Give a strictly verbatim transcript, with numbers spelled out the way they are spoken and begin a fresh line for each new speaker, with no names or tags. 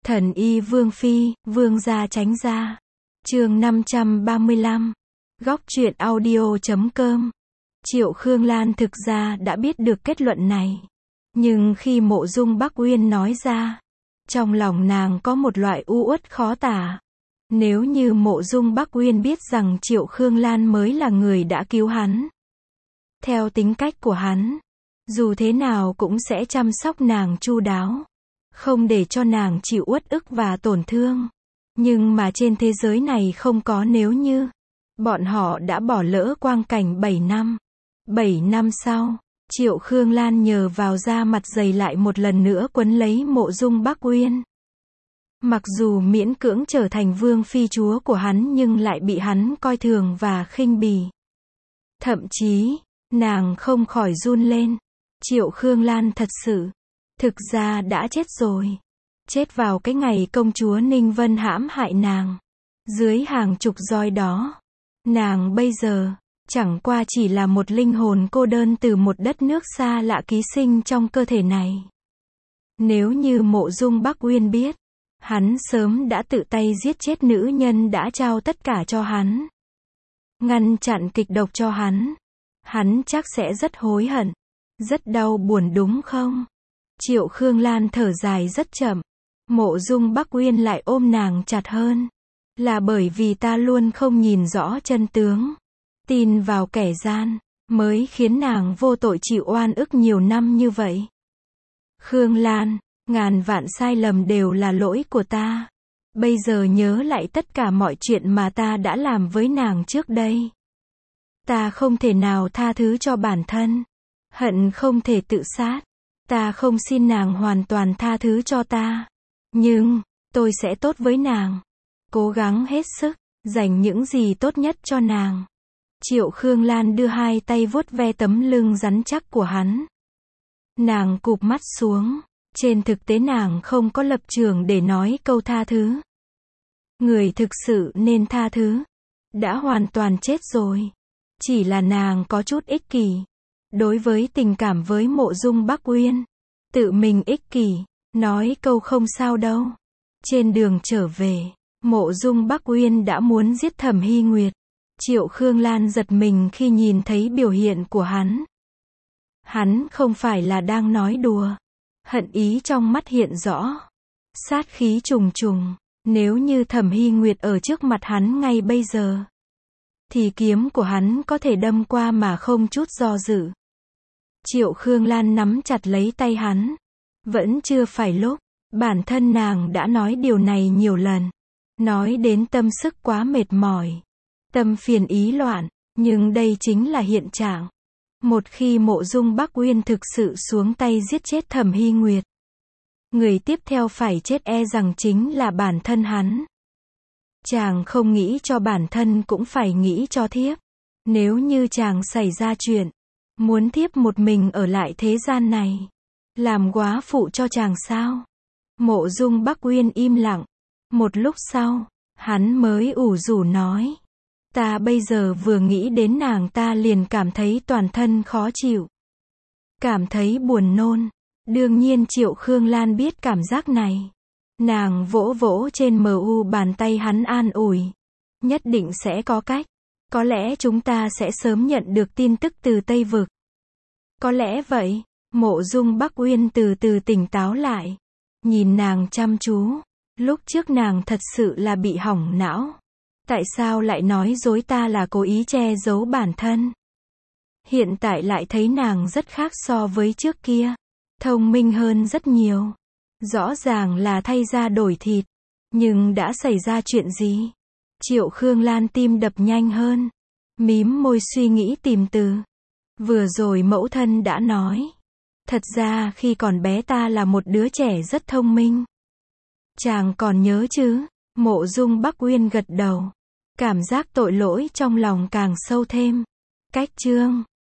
Thần y Vương Phi, Vương gia tránh ra. Chương năm trăm ba mươi lăm. Góc truyện audio chấm com. Triệu Khương Lan thực ra đã biết được kết luận này. Nhưng khi Mộ Dung Bắc Uyên nói ra, trong lòng nàng có một loại u uất khó tả. Nếu như Mộ Dung Bắc Uyên biết rằng Triệu Khương Lan mới là người đã cứu hắn, theo tính cách của hắn, dù thế nào cũng sẽ chăm sóc nàng chu đáo, không để cho nàng chịu uất ức và tổn thương. Nhưng mà trên thế giới này không có nếu như. Bọn họ đã bỏ lỡ quang cảnh bảy năm. bảy năm sau, Triệu Khương Lan nhờ vào da mặt dày lại một lần nữa quấn lấy Mộ Dung Bắc Uyên. Mặc dù miễn cưỡng trở thành vương phi chúa của hắn nhưng lại bị hắn coi thường và khinh bỉ. Thậm chí, nàng không khỏi run lên. Triệu Khương Lan thật sự, thực ra đã chết rồi. Chết vào cái ngày công chúa Ninh Vân hãm hại nàng. Dưới hàng chục roi đó, nàng bây giờ, chẳng qua chỉ là một linh hồn cô đơn từ một đất nước xa lạ ký sinh trong cơ thể này. Nếu như Mộ Dung Bắc Uyên biết, hắn sớm đã tự tay giết chết nữ nhân đã trao tất cả cho hắn, ngăn chặn kịch độc cho hắn, hắn chắc sẽ rất hối hận, rất đau buồn đúng không? Triệu Khương Lan thở dài rất chậm. Mộ Dung Bắc Uyên lại ôm nàng chặt hơn. Là bởi vì ta luôn không nhìn rõ chân tướng, tin vào kẻ gian, mới khiến nàng vô tội chịu oan ức nhiều năm như vậy. Khương Lan, ngàn vạn sai lầm đều là lỗi của ta. Bây giờ nhớ lại tất cả mọi chuyện mà ta đã làm với nàng trước đây. Ta không thể nào tha thứ cho bản thân. Hận không thể tự sát. Ta không xin nàng hoàn toàn tha thứ cho ta. Nhưng, tôi sẽ tốt với nàng. Cố gắng hết sức, dành những gì tốt nhất cho nàng. Triệu Khương Lan đưa hai tay vuốt ve tấm lưng rắn chắc của hắn. Nàng cụp mắt xuống. Trên thực tế nàng không có lập trường để nói câu tha thứ. Người thực sự nên tha thứ đã hoàn toàn chết rồi. Chỉ là nàng có chút ích kỷ. Đối với tình cảm với Mộ Dung Bắc Uyên, tự mình ích kỷ, nói câu không sao đâu. Trên đường trở về, Mộ Dung Bắc Uyên đã muốn giết Thẩm Hy Nguyệt. Triệu Khương Lan giật mình khi nhìn thấy biểu hiện của hắn. Hắn không phải là đang nói đùa. Hận ý trong mắt hiện rõ. Sát khí trùng trùng. Nếu như Thẩm Hy Nguyệt ở trước mặt hắn ngay bây giờ, thì kiếm của hắn có thể đâm qua mà không chút do dự. Triệu Khương Lan nắm chặt lấy tay hắn. Vẫn chưa phải lúc. Bản thân nàng đã nói điều này nhiều lần. Nói đến tâm sức quá mệt mỏi. Tâm phiền ý loạn. Nhưng đây chính là hiện trạng. Một khi Mộ Dung Bắc Uyên thực sự xuống tay giết chết Thẩm Hy Nguyệt, người tiếp theo phải chết e rằng chính là bản thân hắn. Chàng không nghĩ cho bản thân cũng phải nghĩ cho thiếp. Nếu như chàng xảy ra chuyện, muốn thiếp một mình ở lại thế gian này, làm góa phụ cho chàng sao? Mộ Dung Bắc Uyên im lặng. Một lúc sau, hắn mới ủ rũ nói. Ta bây giờ vừa nghĩ đến nàng ta liền cảm thấy toàn thân khó chịu. Cảm thấy buồn nôn. Đương nhiên Triệu Khương Lan biết cảm giác này. Nàng vỗ vỗ trên mờ u bàn tay hắn an ủi. Nhất định sẽ có cách. Có lẽ chúng ta sẽ sớm nhận được tin tức từ Tây Vực. Có lẽ vậy. Mộ Dung Bắc Uyên từ từ tỉnh táo lại. Nhìn nàng chăm chú. Lúc trước nàng thật sự là bị hỏng não. Tại sao lại nói dối ta là cố ý che giấu bản thân? Hiện tại lại thấy nàng rất khác so với trước kia. Thông minh hơn rất nhiều. Rõ ràng là thay da đổi thịt. Nhưng đã xảy ra chuyện gì? Triệu Khương Lan tim đập nhanh hơn. Mím môi suy nghĩ tìm từ. Vừa rồi mẫu thân đã nói. Thật ra khi còn bé ta là một đứa trẻ rất thông minh. Chàng còn nhớ chứ? Mộ Dung Bắc Uyên gật đầu. Cảm giác tội lỗi trong lòng càng sâu thêm. Cách chương